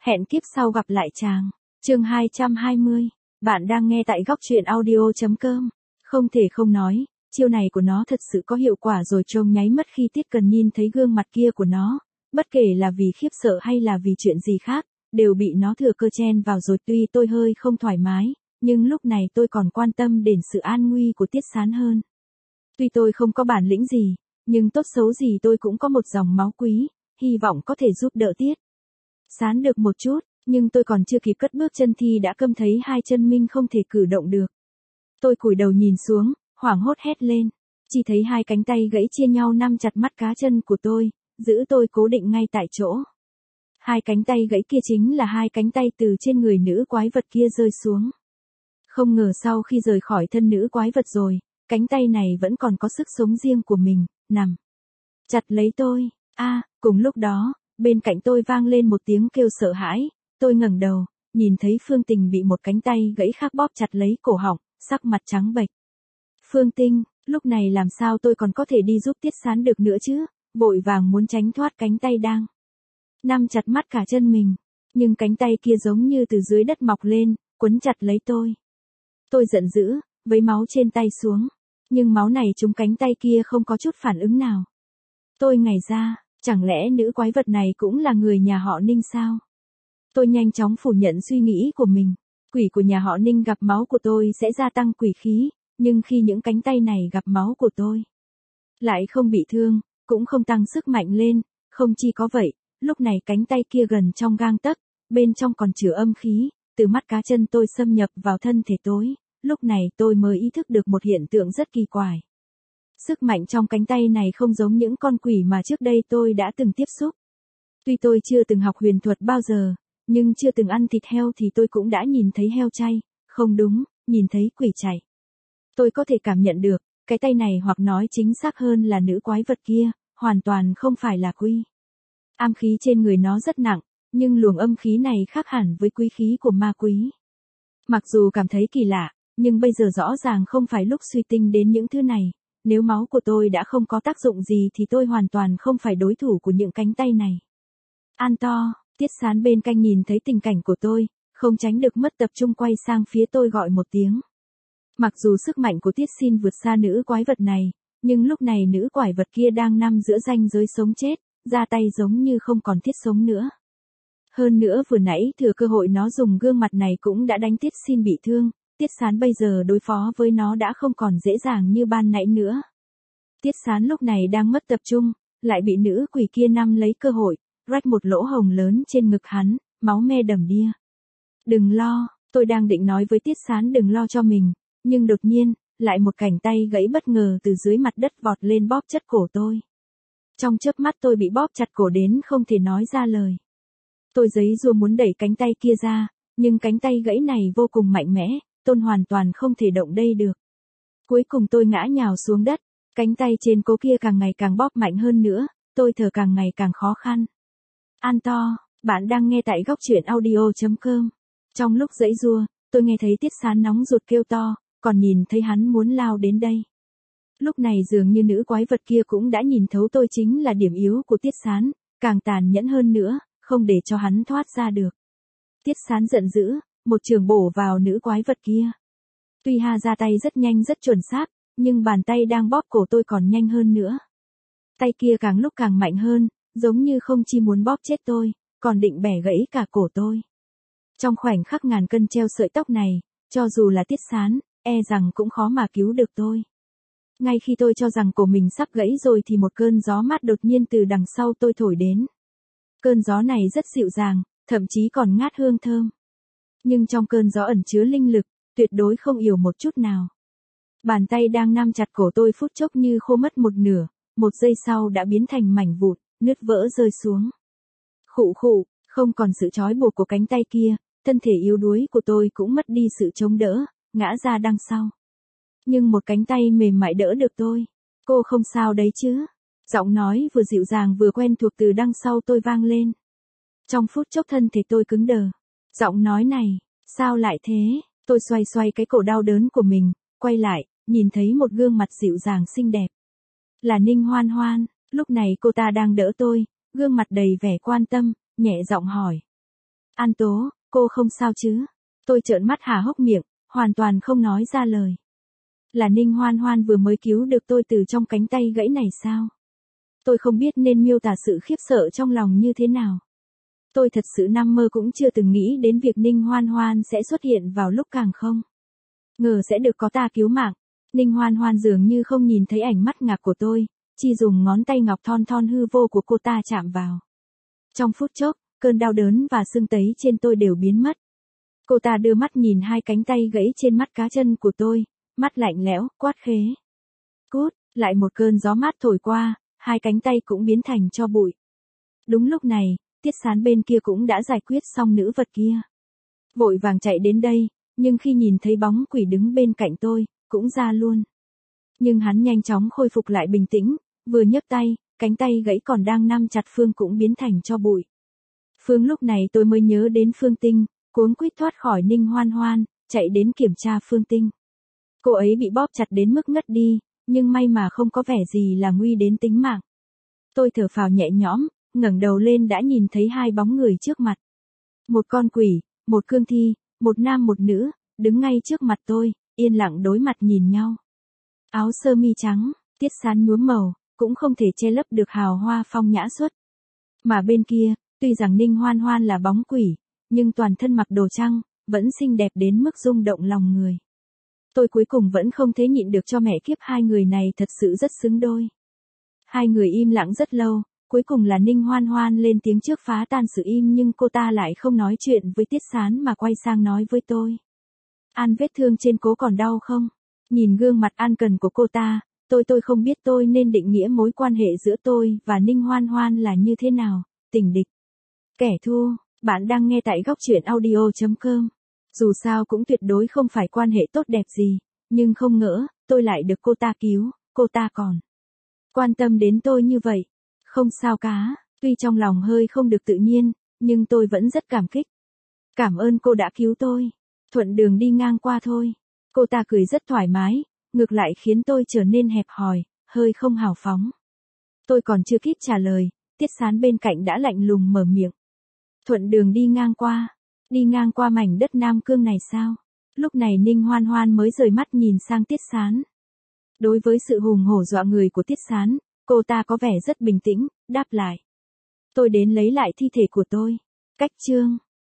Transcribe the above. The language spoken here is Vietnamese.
Hẹn kiếp sau gặp lại chàng. Chương 220. Bạn đang nghe tại góc truyện audio.com. Không thể không nói, chiêu này của nó thật sự có hiệu quả rồi. Trông nháy mắt khi Tiết Cần nhìn thấy gương mặt kia của nó, bất kể là vì khiếp sợ hay là vì chuyện gì khác, đều bị nó thừa cơ chen vào rồi. Tuy tôi hơi không thoải mái, nhưng lúc này tôi còn quan tâm đến sự an nguy của Tiết Sán hơn. Tuy tôi không có bản lĩnh gì, nhưng tốt xấu gì tôi cũng có một dòng máu quý, hy vọng có thể giúp đỡ Tiết Sán được một chút, nhưng tôi còn chưa kịp cất bước chân thì đã câm thấy hai chân mình không thể cử động được. Tôi cúi đầu nhìn xuống, hoảng hốt hét lên, chỉ thấy hai cánh tay gãy chia nhau nắm chặt mắt cá chân của tôi, giữ tôi cố định ngay tại chỗ. Hai cánh tay gãy kia chính là hai cánh tay từ trên người nữ quái vật kia rơi xuống. Không ngờ sau khi rời khỏi thân nữ quái vật rồi, cánh tay này vẫn còn có sức sống riêng của mình, nằm chặt lấy tôi. Cùng lúc đó, bên cạnh tôi vang lên một tiếng kêu sợ hãi. Tôi ngẩng đầu, nhìn thấy Phương Tình bị một cánh tay gãy khác bóp chặt lấy cổ họng, sắc mặt trắng bệch. Phương Tinh, lúc này làm sao tôi còn có thể đi giúp Tiết Sán được nữa chứ? Vội vàng muốn tránh thoát cánh tay đang nắm chặt mắt cả chân mình, nhưng cánh tay kia giống như từ dưới đất mọc lên, quấn chặt lấy tôi. Tôi giận dữ, vấy máu trên tay xuống, nhưng máu này trúng cánh tay kia không có chút phản ứng nào. Tôi ngảy ra, chẳng lẽ nữ quái vật này cũng là người nhà họ Ninh sao? Tôi nhanh chóng phủ nhận suy nghĩ của mình. Quỷ của nhà họ Ninh gặp máu của tôi sẽ gia tăng quỷ khí, nhưng khi những cánh tay này gặp máu của tôi, lại không bị thương, cũng không tăng sức mạnh lên. Không chỉ có vậy, lúc này cánh tay kia gần trong gang tấc, bên trong còn chứa âm khí, từ mắt cá chân tôi xâm nhập vào thân thể tôi. Lúc này tôi mới ý thức được một hiện tượng rất kỳ quái. Sức mạnh trong cánh tay này không giống những con quỷ mà trước đây tôi đã từng tiếp xúc. Tuy tôi chưa từng học huyền thuật bao giờ, nhưng chưa từng ăn thịt heo thì tôi cũng đã nhìn thấy heo chay, không đúng, nhìn thấy quỷ chạy. Tôi có thể cảm nhận được, cái tay này hoặc nói chính xác hơn là nữ quái vật kia, hoàn toàn không phải là quỷ. Âm khí trên người nó rất nặng, nhưng luồng âm khí này khác hẳn với quý khí của ma quý. Mặc dù cảm thấy kỳ lạ, nhưng bây giờ rõ ràng không phải lúc suy tinh đến những thứ này. Nếu máu của tôi đã không có tác dụng gì thì tôi hoàn toàn không phải đối thủ của những cánh tay này. An to, Tiết Sán bên cạnh nhìn thấy tình cảnh của tôi, không tránh được mất tập trung quay sang phía tôi gọi một tiếng. Mặc dù sức mạnh của Tiết Xin vượt xa nữ quái vật này, nhưng lúc này nữ quái vật kia đang nằm giữa ranh giới sống chết, ra tay giống như không còn thiết sống nữa. Hơn nữa vừa nãy thừa cơ hội nó dùng gương mặt này cũng đã đánh Tiết Xin bị thương. Tiết Sán bây giờ đối phó với nó đã không còn dễ dàng như ban nãy nữa. Tiết Sán lúc này đang mất tập trung, lại bị nữ quỷ kia nắm lấy cơ hội, rách một lỗ hồng lớn trên ngực hắn, máu me đầm đìa. Đừng lo, tôi đang định nói với Tiết Sán đừng lo cho mình, nhưng đột nhiên, lại một cánh tay gãy bất ngờ từ dưới mặt đất vọt lên bóp chặt cổ tôi. Trong chớp mắt tôi bị bóp chặt cổ đến không thể nói ra lời. Tôi giãy giụa muốn đẩy cánh tay kia ra, nhưng cánh tay gãy này vô cùng mạnh mẽ. Tôi hoàn toàn không thể động đậy được. Cuối cùng tôi ngã nhào xuống đất, cánh tay trên cố kia càng ngày càng bóp mạnh hơn nữa, tôi thở càng ngày càng khó khăn. An to, bạn đang nghe tại góc truyện audio.com. Trong lúc giãy giụa, tôi nghe thấy Tiết Sán nóng ruột kêu to, còn nhìn thấy hắn muốn lao đến đây. Lúc này dường như nữ quái vật kia cũng đã nhìn thấu tôi chính là điểm yếu của Tiết Sán, càng tàn nhẫn hơn nữa, không để cho hắn thoát ra được. Tiết Sán giận dữ, một chưởng bổ vào nữ quái vật kia. Tuy ha ra tay rất nhanh rất chuẩn xác, nhưng bàn tay đang bóp cổ tôi còn nhanh hơn nữa. Tay kia càng lúc càng mạnh hơn, giống như không chỉ muốn bóp chết tôi, còn định bẻ gãy cả cổ tôi. Trong khoảnh khắc ngàn cân treo sợi tóc này, cho dù là Tiết Sán, e rằng cũng khó mà cứu được tôi. Ngay khi tôi cho rằng cổ mình sắp gãy rồi thì một cơn gió mát đột nhiên từ đằng sau tôi thổi đến. Cơn gió này rất dịu dàng, thậm chí còn ngát hương thơm. Nhưng trong cơn gió ẩn chứa linh lực, tuyệt đối không yếu một chút nào. Bàn tay đang nắm chặt cổ tôi phút chốc như khô mất một nửa, một giây sau đã biến thành mảnh vụn, nứt vỡ rơi xuống. Khụ khụ, không còn sự trói buộc của cánh tay kia, thân thể yếu đuối của tôi cũng mất đi sự chống đỡ, ngã ra đằng sau. Nhưng một cánh tay mềm mại đỡ được tôi. Cô không sao đấy chứ? Giọng nói vừa dịu dàng vừa quen thuộc từ đằng sau tôi vang lên. Trong phút chốc thân thể tôi cứng đờ. Giọng nói này, sao lại thế? Tôi xoay xoay cái cổ đau đớn của mình, quay lại, nhìn thấy một gương mặt dịu dàng xinh đẹp. Là Ninh Hoan Hoan, lúc này cô ta đang đỡ tôi, gương mặt đầy vẻ quan tâm, nhẹ giọng hỏi. An Tố, cô không sao chứ? Tôi trợn mắt há hốc miệng, hoàn toàn không nói ra lời. Là Ninh Hoan Hoan vừa mới cứu được tôi từ trong cánh tay gãy này sao? Tôi không biết nên miêu tả sự khiếp sợ trong lòng như thế nào. Tôi thật sự nằm mơ cũng chưa từng nghĩ đến việc Ninh Hoan Hoan sẽ xuất hiện vào lúc càng không ngờ sẽ được có ta cứu mạng. Ninh Hoan Hoan dường như không nhìn thấy ánh mắt ngạc của tôi, chỉ dùng ngón tay ngọc thon thon hư vô của cô ta chạm vào. Trong phút chốc, cơn đau đớn và sưng tấy trên tôi đều biến mất. Cô ta đưa mắt nhìn hai cánh tay gãy trên mắt cá chân của tôi, mắt lạnh lẽo, quát khế. Cút, lại một cơn gió mát thổi qua, hai cánh tay cũng biến thành tro bụi. Đúng lúc này, Tiết Sán bên kia cũng đã giải quyết xong nữ vật kia. Vội vàng chạy đến đây, nhưng khi nhìn thấy bóng quỷ đứng bên cạnh tôi, cũng ra luôn. Nhưng hắn nhanh chóng khôi phục lại bình tĩnh, vừa nhấc tay, cánh tay gãy còn đang nắm chặt Phương cũng biến thành tro bụi. Phương lúc này tôi mới nhớ đến Phương Tinh, cuống quýt thoát khỏi Ninh Hoan Hoan, chạy đến kiểm tra Phương Tinh. Cô ấy bị bóp chặt đến mức ngất đi, nhưng may mà không có vẻ gì là nguy đến tính mạng. Tôi thở phào nhẹ nhõm, ngẩng đầu lên đã nhìn thấy hai bóng người trước mặt. Một con quỷ, một cương thi, một nam một nữ, đứng ngay trước mặt tôi, yên lặng đối mặt nhìn nhau. Áo sơ mi trắng, Tiết Sán nhuốm màu, cũng không thể che lấp được hào hoa phong nhã xuất. Mà bên kia, tuy rằng Ninh Hoan Hoan là bóng quỷ, nhưng toàn thân mặc đồ trắng, vẫn xinh đẹp đến mức rung động lòng người. Tôi cuối cùng vẫn không thể nhịn được cho mẹ kiếp hai người này thật sự rất xứng đôi. Hai người im lặng rất lâu, cuối cùng là Ninh Hoan Hoan lên tiếng trước phá tan sự im nhưng cô ta lại không nói chuyện với Tiết Sán mà quay sang nói với tôi. An vết thương trên cố còn đau không? Nhìn gương mặt an cần của cô ta, tôi không biết tôi nên định nghĩa mối quan hệ giữa tôi và Ninh Hoan Hoan là như thế nào, tình địch, kẻ thù. Bạn đang nghe tại góc truyện audio.com. Dù sao cũng tuyệt đối không phải quan hệ tốt đẹp gì, nhưng không ngỡ, tôi lại được cô ta cứu, cô ta còn quan tâm đến tôi như vậy. Không sao cả, tuy trong lòng hơi không được tự nhiên, nhưng tôi vẫn rất cảm kích. Cảm ơn cô đã cứu tôi. Thuận đường đi ngang qua thôi. Cô ta cười rất thoải mái, ngược lại khiến tôi trở nên hẹp hòi, hơi không hào phóng. Tôi còn chưa kịp trả lời, Tiết Sán bên cạnh đã lạnh lùng mở miệng. Thuận đường đi ngang qua mảnh đất Nam Cương này sao? Lúc này Ninh Hoan Hoan mới rời mắt nhìn sang Tiết Sán. Đối với sự hùng hổ dọa người của Tiết Sán, cô ta có vẻ rất bình tĩnh, đáp lại. Tôi đến lấy lại thi thể của tôi. Cách chương